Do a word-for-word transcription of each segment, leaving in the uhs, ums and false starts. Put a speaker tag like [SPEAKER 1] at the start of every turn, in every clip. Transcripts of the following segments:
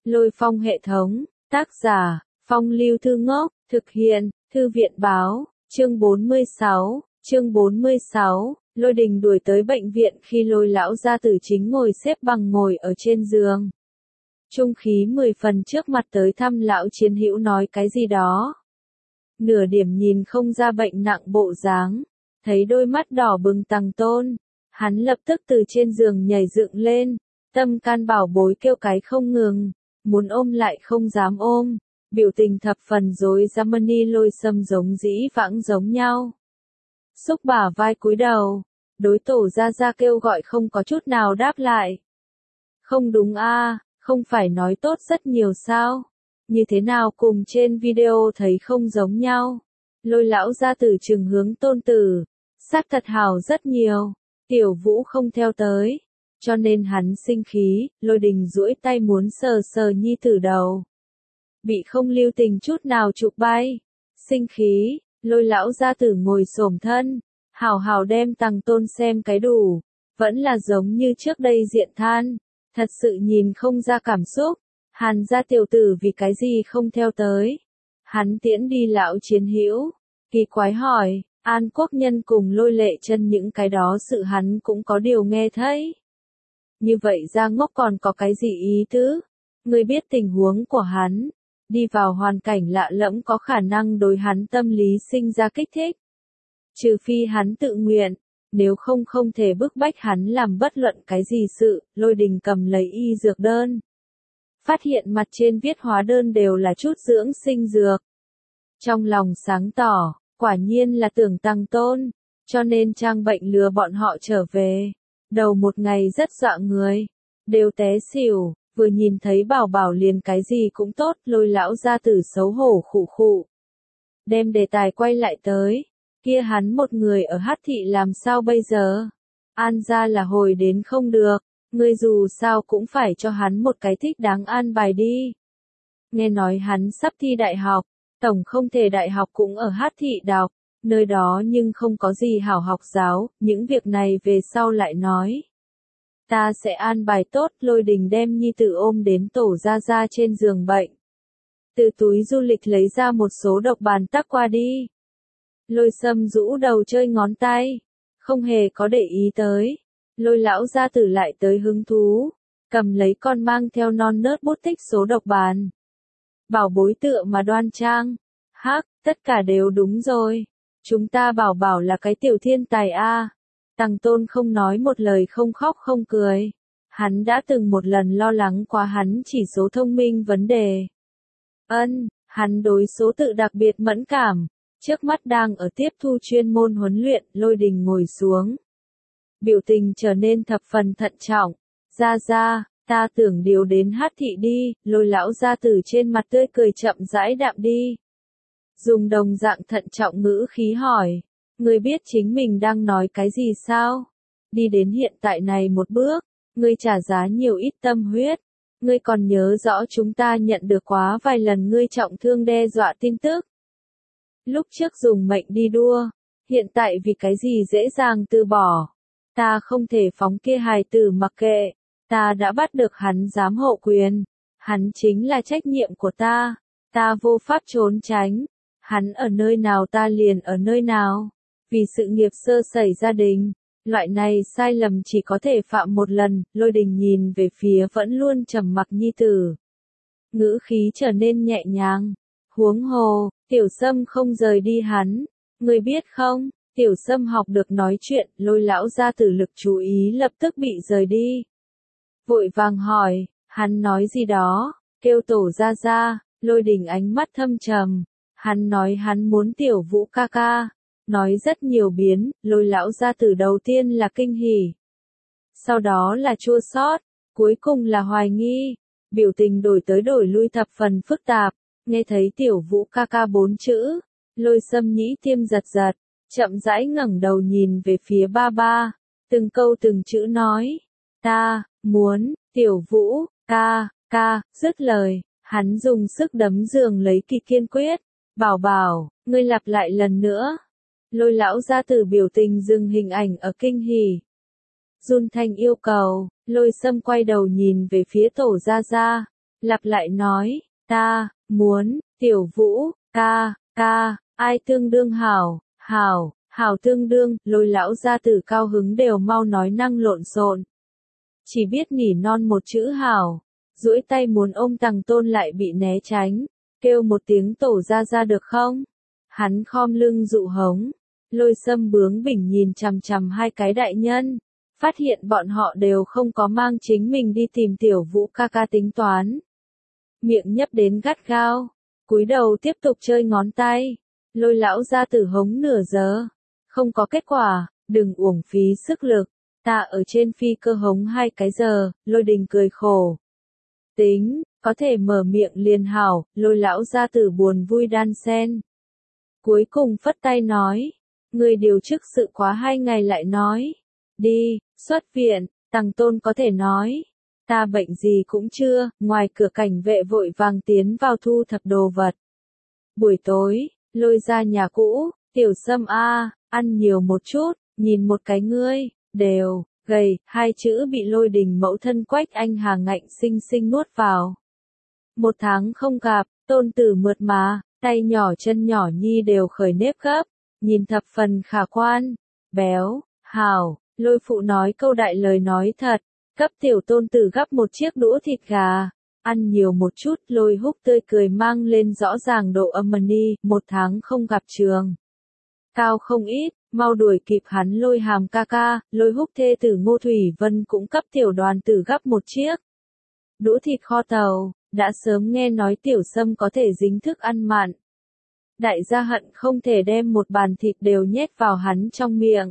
[SPEAKER 1] Lôi Phong hệ thống, tác giả, Phong Lưu Thư Ngốc, thực hiện, Thư viện Báo, chương bốn mươi sáu, chương bốn mươi sáu, Lôi Đình đuổi tới bệnh viện khi Lôi lão gia tử chính ngồi xếp bằng ngồi ở trên giường. Trung khí mười phần trước mặt tới thăm lão chiến hữu nói cái gì đó. Nửa điểm nhìn không ra bệnh nặng bộ dáng, thấy đôi mắt đỏ bừng Tằng Tôn, hắn lập tức từ trên giường nhảy dựng lên, tâm can bảo bối kêu cái không ngừng, muốn ôm lại không dám ôm, biểu tình thập phần rối rắm. Lôi Sâm giống dĩ vãng giống nhau. Xúc bả vai cúi đầu, đối Tổ gia gia kêu gọi không có chút nào đáp lại. Không đúng a, không phải nói tốt rất nhiều sao? Như thế nào cùng trên video thấy không giống nhau? Lôi lão gia tử trừng hướng tôn tử, xác thật hào rất nhiều, Tiểu Vũ không theo tới, cho nên hắn sinh khí. Lôi Đình duỗi tay muốn sờ sờ nhi tử đầu, bị không lưu tình chút nào chụp bay. Sinh khí, Lôi lão gia tử ngồi xổm thân, hào hào đem Tằng Tôn xem cái đủ, vẫn là giống như trước đây diện than, thật sự nhìn không ra cảm xúc. Hàn gia tiểu tử vì cái gì không theo tới? Hắn tiễn đi lão chiến hữu, kỳ quái hỏi, An Quốc Nhân cùng Lôi Lệ Chân những cái đó sự hắn cũng có điều nghe thấy. Như vậy ra ngốc còn có cái gì ý tứ? Ngươi biết tình huống của hắn, đi vào hoàn cảnh lạ lẫm có khả năng đối hắn tâm lý sinh ra kích thích. Trừ phi hắn tự nguyện, nếu không không thể bức bách hắn làm bất luận cái gì sự. Lôi Đình cầm lấy y dược đơn, phát hiện mặt trên viết hóa đơn đều là chút dưỡng sinh dược. Trong lòng sáng tỏ, quả nhiên là tưởng Tằng Tôn, cho nên trang bệnh lừa bọn họ trở về. Đầu một ngày rất dọa người, đều té xỉu, vừa nhìn thấy bảo bảo liền cái gì cũng tốt. Lôi lão gia tử xấu hổ khụ khụ, đem đề tài quay lại tới, kia hắn một người ở Hát thị làm sao bây giờ? An gia là hồi đến không được, ngươi dù sao cũng phải cho hắn một cái thích đáng an bài đi. Nghe nói hắn sắp thi đại học, tổng không thể đại học cũng ở Hát thị đọc, nơi đó nhưng không có gì hảo học giáo, những việc này về sau lại nói. Ta sẽ an bài tốt. Lôi Đình đem nhi tử ôm đến Tổ gia gia trên giường bệnh, từ túi du lịch lấy ra một số độc bàn tắc qua đi. Lôi Sâm rũ đầu chơi ngón tay, không hề có để ý tới. Lôi lão gia tử lại tới hứng thú, cầm lấy con mang theo non nớt bút tích số độc bàn. Bảo bối tựa mà đoan trang, hắc, tất cả đều đúng rồi. Chúng ta bảo bảo là cái tiểu thiên tài a. Tằng Tôn không nói một lời, không khóc không cười. Hắn đã từng một lần lo lắng qua hắn chỉ số thông minh vấn đề. Ân, hắn đối số tự đặc biệt mẫn cảm. Trước mắt đang ở tiếp thu chuyên môn huấn luyện. Lôi Đình ngồi xuống, biểu tình trở nên thập phần thận trọng. Gia gia, ta tưởng điều đến Hát thị đi. Lôi lão gia tử trên mặt tươi cười chậm rãi đạm đi, dùng đồng dạng thận trọng ngữ khí hỏi, ngươi biết chính mình đang nói cái gì sao? Đi đến hiện tại này một bước, ngươi trả giá nhiều ít tâm huyết. Ngươi còn nhớ rõ chúng ta nhận được quá vài lần ngươi trọng thương đe dọa tin tức. Lúc trước dùng mệnh đi đua, hiện tại vì cái gì dễ dàng từ bỏ? Ta không thể phóng kia hài tử mặc kệ, ta đã bắt được hắn giám hộ quyền, hắn chính là trách nhiệm của ta, ta vô pháp trốn tránh, hắn ở nơi nào ta liền ở nơi nào. Vì sự nghiệp sơ sẩy gia đình, loại này sai lầm chỉ có thể phạm một lần. Lôi Đình nhìn về phía vẫn luôn trầm mặc nhi tử, ngữ khí trở nên nhẹ nhàng. Huống hồ, Tiểu Sâm không rời đi hắn, ngươi biết không? Tiểu Sâm học được nói chuyện. Lôi lão gia tử lực chú ý lập tức bị rời đi, vội vàng hỏi, hắn nói gì đó? Kêu Tổ gia gia. Lôi Đình ánh mắt thâm trầm, hắn nói hắn muốn Tiểu Vũ ca ca, nói rất nhiều biến. Lôi lão gia tử đầu tiên là kinh hỉ, sau đó là chua xót, cuối cùng là hoài nghi, biểu tình đổi tới đổi lui thập phần phức tạp. Nghe thấy Tiểu Vũ ca ca bốn chữ, Lôi Sâm nhĩ tiêm giật giật, chậm rãi ngẩng đầu nhìn về phía ba ba, từng câu từng chữ nói, ta muốn Tiểu Vũ ca ca. Dứt lời, hắn dùng sức đấm giường lấy kỳ kiên quyết. Bảo bảo, ngươi lặp lại lần nữa. Lôi lão gia tử biểu tình dừng hình ảnh ở kinh hỉ, run thanh yêu cầu. Lôi Sâm quay đầu nhìn về phía Tổ gia gia, lặp lại nói, ta, muốn, tiểu vũ, ca, ca, ai tương đương hảo, hảo, hảo tương đương, Lôi lão gia tử cao hứng đều mau nói năng lộn xộn. Chỉ biết nỉ non một chữ hảo, duỗi tay muốn ôm Tằng Tôn lại bị né tránh, kêu một tiếng tổ ra ra được không? Hắn khom lưng dụ hống, Lôi Sâm bướng bỉnh nhìn chằm chằm hai cái đại nhân, phát hiện bọn họ đều không có mang chính mình đi tìm tiểu vũ ca ca tính toán. Miệng nhấp đến gắt gao, cúi đầu tiếp tục chơi ngón tay, Lôi lão gia tử hống nửa giờ, không có kết quả, đừng uổng phí sức lực, ta ở trên phi cơ hống hai cái giờ, Lôi Đình cười khổ. Tính, có thể mở miệng liền hảo, Lôi lão gia tử buồn vui đan xen. Cuối cùng phất tay nói, người điều chức sự quá hai ngày lại nói, đi, xuất viện, Tằng Tôn có thể nói, ta bệnh gì cũng chưa, ngoài cửa cảnh vệ vội vàng tiến vào thu thập đồ vật. Buổi tối, Lôi ra nhà cũ, tiểu Sâm a, ăn nhiều một chút, nhìn một cái ngươi, đều, gầy, hai chữ bị Lôi Đình mẫu thân Quách Anh Hà ngạnh sinh sinh nuốt vào. Một tháng không gặp, tôn tử mượt mà, tay nhỏ chân nhỏ nhi đều khởi nếp gấp, nhìn thập phần khả quan, béo, hảo, Lôi phụ nói câu đại lời nói thật, cấp tiểu tôn tử gắp một chiếc đũa thịt gà, ăn nhiều một chút, Lôi Húc tươi cười mang lên rõ ràng độ âm ni, một tháng không gặp trường. Cao không ít, mau đuổi kịp hắn Lôi Hàm ca ca, Lôi Húc thê tử Ngô Thủy Vân cũng cấp tiểu đoàn tử gắp một chiếc. Đũa thịt kho tàu, đã sớm nghe nói tiểu Sâm có thể dính thức ăn mặn. Đại gia hận không thể đem một bàn thịt đều nhét vào hắn trong miệng.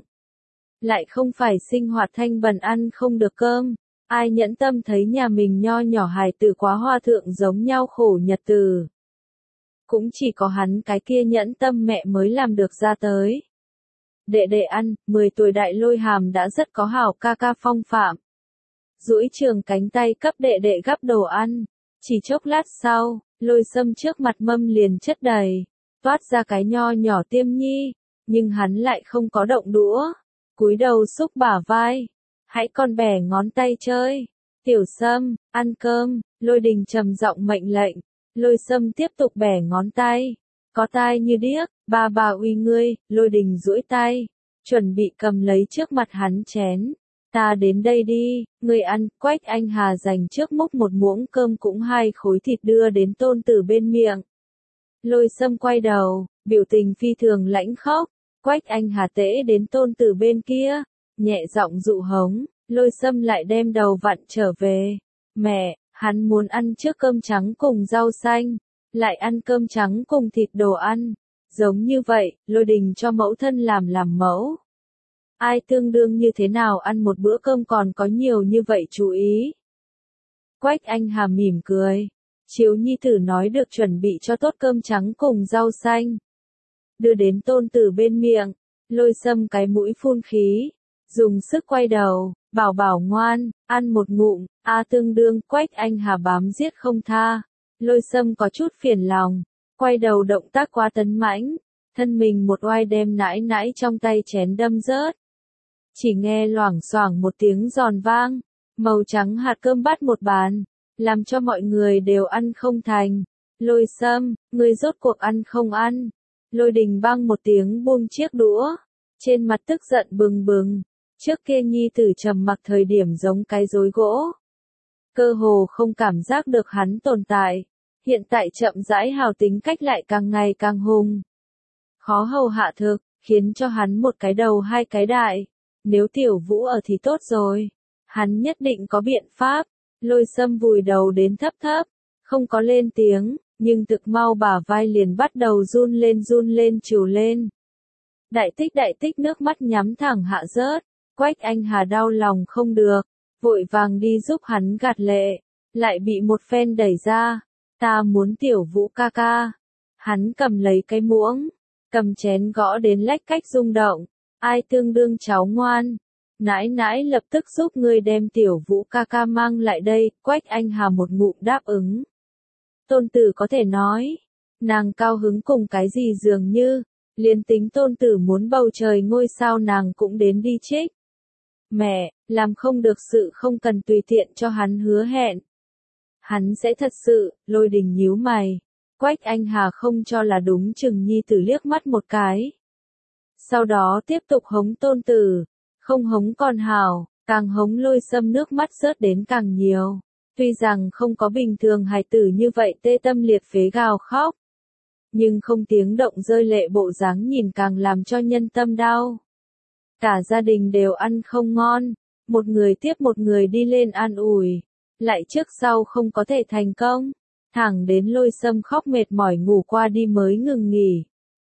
[SPEAKER 1] Lại không phải sinh hoạt thanh bần ăn không được cơm, ai nhẫn tâm thấy nhà mình nho nhỏ hài tử quá hoa thượng giống nhau khổ nhật từ. Cũng chỉ có hắn cái kia nhẫn tâm mẹ mới làm được ra tới. Đệ đệ ăn, mười tuổi đại Lôi Hàm đã rất có hảo ca ca phong phạm. Duỗi trường cánh tay cấp đệ đệ gắp đồ ăn, chỉ chốc lát sau, Lôi Sâm trước mặt mâm liền chất đầy, toát ra cái nho nhỏ tiêm nhi, nhưng hắn lại không có động đũa, cúi đầu xúc bả vai, hãy còn bẻ ngón tay chơi, tiểu Sâm, ăn cơm, Lôi Đình trầm giọng mệnh lệnh, Lôi Sâm tiếp tục bẻ ngón tay, có tai như điếc, ba bà uy ngươi, Lôi Đình duỗi tay, chuẩn bị cầm lấy trước mặt hắn chén. Ta đến đây đi, ngươi ăn, Quách Anh Hà dành trước múc một muỗng cơm cũng hai khối thịt đưa đến tôn tử bên miệng. Lôi Sâm quay đầu, biểu tình phi thường lãnh khốc, Quách Anh Hà tễ đến tôn tử bên kia, nhẹ giọng dụ hống, Lôi Sâm lại đem đầu vặn trở về. Mẹ, hắn muốn ăn trước cơm trắng cùng rau xanh, lại ăn cơm trắng cùng thịt đồ ăn. Giống như vậy, Lôi Đình cho mẫu thân làm làm mẫu. Ai tương đương như thế nào ăn một bữa cơm còn có nhiều như vậy chú ý. Quách Anh Hà mỉm cười. Chiếu nhi tử nói được chuẩn bị cho tốt cơm trắng cùng rau xanh. Đưa đến tôn tử bên miệng. Lôi Sâm cái mũi phun khí. Dùng sức quay đầu. Bảo bảo ngoan. Ăn một ngụm. A tương đương. Quách Anh Hà bám giết không tha. Lôi Sâm có chút phiền lòng. Quay đầu động tác quá tấn mãnh. Thân mình một oai đem nãi nãi trong tay chén đâm rớt. Chỉ nghe loảng xoảng một tiếng giòn vang, màu trắng hạt cơm bắt một bàn, làm cho mọi người đều ăn không thành. Lôi Sâm, ngươi rốt cuộc ăn không ăn? Lôi Đình băng một tiếng buông chiếc đũa, trên mặt tức giận bừng bừng. Trước kia nhi tử trầm mặc thời điểm giống cái rối gỗ, cơ hồ không cảm giác được hắn tồn tại. Hiện tại chậm rãi hào tính cách lại càng ngày càng hung, khó hầu hạ thực, khiến cho hắn một cái đầu hai cái đại. Nếu tiểu vũ ở thì tốt rồi. Hắn nhất định có biện pháp. Lôi Sâm vùi đầu đến thấp thấp. Không có lên tiếng. Nhưng thực mau bả vai liền bắt đầu run lên run lên trìu lên. Đại tích đại tích nước mắt nhắm thẳng hạ rớt. Quách Anh Hà đau lòng không được. Vội vàng đi giúp hắn gạt lệ. Lại bị một phen đẩy ra. Ta muốn tiểu vũ ca ca. Hắn cầm lấy cái muỗng. Cầm chén gõ đến lách cách rung động. Ai tương đương cháu ngoan? Nãi nãi lập tức giúp ngươi đem tiểu vũ ca ca mang lại đây, Quách Anh Hà một ngụm đáp ứng. Tôn tử có thể nói, nàng cao hứng cùng cái gì dường như, liền tính tôn tử muốn bầu trời ngôi sao nàng cũng đến đi trích. Mẹ, làm không được sự không cần tùy tiện cho hắn hứa hẹn. Hắn sẽ thật sự, Lôi Đình nhíu mày. Quách Anh Hà không cho là đúng chừng nhi tử liếc mắt một cái. Sau đó tiếp tục hống tôn tử, không hống còn hào, càng hống Lôi Sâm nước mắt rớt đến càng nhiều. Tuy rằng không có bình thường hài tử như vậy tê tâm liệt phế gào khóc, nhưng không tiếng động rơi lệ bộ dáng nhìn càng làm cho nhân tâm đau. Cả gia đình đều ăn không ngon, một người tiếp một người đi lên an ủi, lại trước sau không có thể thành công, thẳng đến Lôi Sâm khóc mệt mỏi ngủ qua đi mới ngừng nghỉ.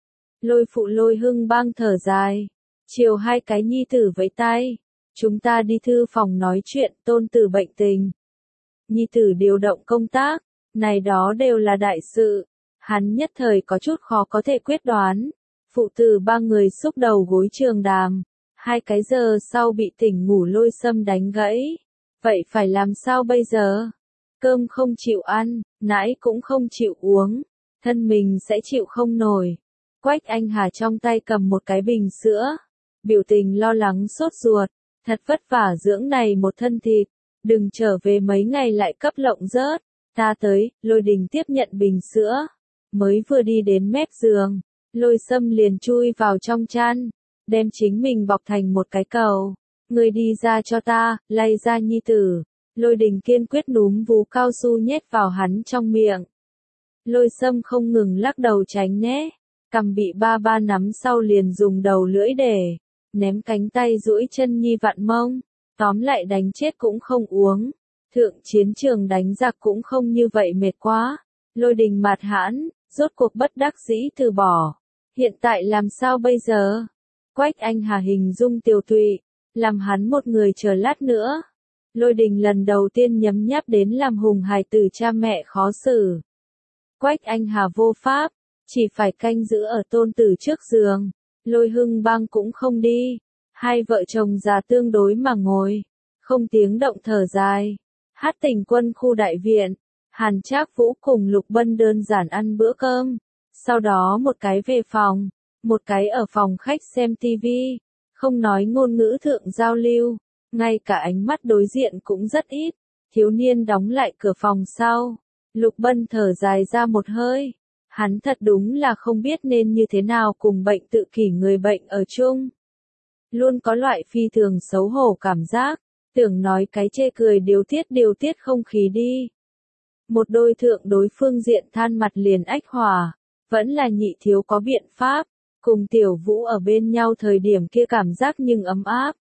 [SPEAKER 1] Lôi phụ Lôi Hưng bang thở dài, chiều hai cái nhi tử vẫy tay, chúng ta đi thư phòng nói chuyện tôn tử bệnh tình. Nhi tử điều động công tác, này đó đều là đại sự, hắn nhất thời có chút khó có thể quyết đoán. Phụ tử ba người xúc đầu gối trường đàm, hai cái giờ sau bị tỉnh ngủ Lôi Sâm đánh gãy. Vậy phải làm sao bây giờ? Cơm không chịu ăn, nãi cũng không chịu uống, thân mình sẽ chịu không nổi. Quách Anh Hà trong tay cầm một cái bình sữa, biểu tình lo lắng sốt ruột, thật vất vả dưỡng này một thân thịt, đừng trở về mấy ngày lại cấp lộng rớt. Ta tới, Lôi Đình tiếp nhận bình sữa, mới vừa đi đến mép giường, Lôi Sâm liền chui vào trong chăn, đem chính mình bọc thành một cái cầu. Người đi ra cho ta, lay ra nhi tử. Lôi Đình kiên quyết núm vú cao su nhét vào hắn trong miệng. Lôi Sâm không ngừng lắc đầu tránh né, cằm bị ba ba nắm sau liền dùng đầu lưỡi để ném cánh tay duỗi chân nhi vặn mông, tóm lại đánh chết cũng không uống. Thượng chiến trường đánh giặc cũng không như vậy mệt quá. Lôi Đình mạt hãn, rốt cuộc bất đắc dĩ từ bỏ. Hiện tại làm sao bây giờ? Quách Anh Hà hình dung tiều tụy, làm hắn một người chờ lát nữa. Lôi Đình lần đầu tiên nhấm nháp đến làm hùng hài tử cha mẹ khó xử. Quách Anh Hà vô pháp, chỉ phải canh giữ ở tôn tử trước giường. Lôi Hưng bang cũng không đi, hai vợ chồng già tương đối mà ngồi, không tiếng động thở dài. Hát Tỉnh Quân khu đại viện, Hàn Trác Vũ cùng Lục Bân đơn giản ăn bữa cơm, sau đó một cái về phòng, một cái ở phòng khách xem tivi, không nói ngôn ngữ thượng giao lưu, ngay cả ánh mắt đối diện cũng rất ít. Thiếu niên đóng lại cửa phòng sau, Lục Bân thở dài ra một hơi, hắn thật đúng là không biết nên như thế nào cùng bệnh tự kỷ người bệnh ở chung. Luôn có loại phi thường xấu hổ cảm giác, tưởng nói cái chê cười điều tiết điều tiết không khí đi. Một đôi thượng đối phương diện than mặt liền ách hòa, vẫn là nhị thiếu có biện pháp, cùng Tiểu Vũ ở bên nhau thời điểm kia cảm giác nhưng ấm áp.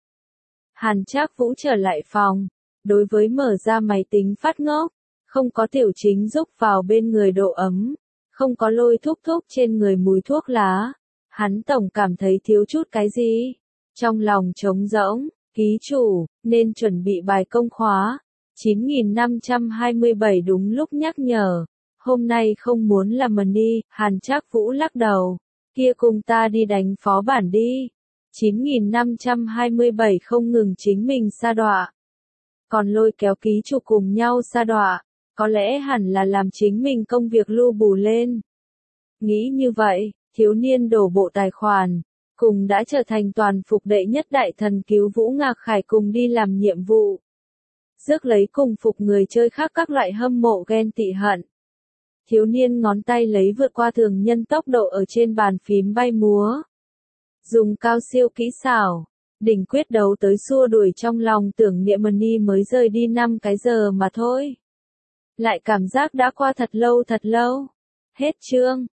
[SPEAKER 1] Hàn Trác Vũ trở lại phòng, đối với mở ra máy tính phát ngốc, không có Tiểu Chính rúc vào bên người độ ấm, không có Lôi thúc thúc trên người mùi thuốc lá, hắn tổng cảm thấy thiếu chút cái gì, trong lòng trống rỗng. Ký chủ, nên chuẩn bị bài công khóa. chín nghìn năm trăm hai mươi bảy đúng lúc nhắc nhở. Hôm nay không muốn làm mần đi, Hàn Trác Vũ lắc đầu. Kia cùng ta đi đánh phó bản đi. chín nghìn năm trăm hai mươi bảy không ngừng chính mình sa đọa. Còn lôi kéo ký chủ cùng nhau sa đọa. Có lẽ hẳn là làm chính mình công việc lưu bù lên. Nghĩ như vậy, thiếu niên đổ bộ tài khoản. Cùng đã trở thành toàn phục đệ nhất đại thần cứu Vũ Ngạc Khải cùng đi làm nhiệm vụ. Rước lấy cùng phục người chơi khác các loại hâm mộ ghen tị hận. Thiếu niên ngón tay lấy vượt qua thường nhân tốc độ ở trên bàn phím bay múa. Dùng cao siêu kỹ xảo, đỉnh quyết đấu tới xua đuổi trong lòng tưởng niệm Money mới rời đi năm cái giờ mà thôi. Lại cảm giác đã qua thật lâu thật lâu. Hết chương.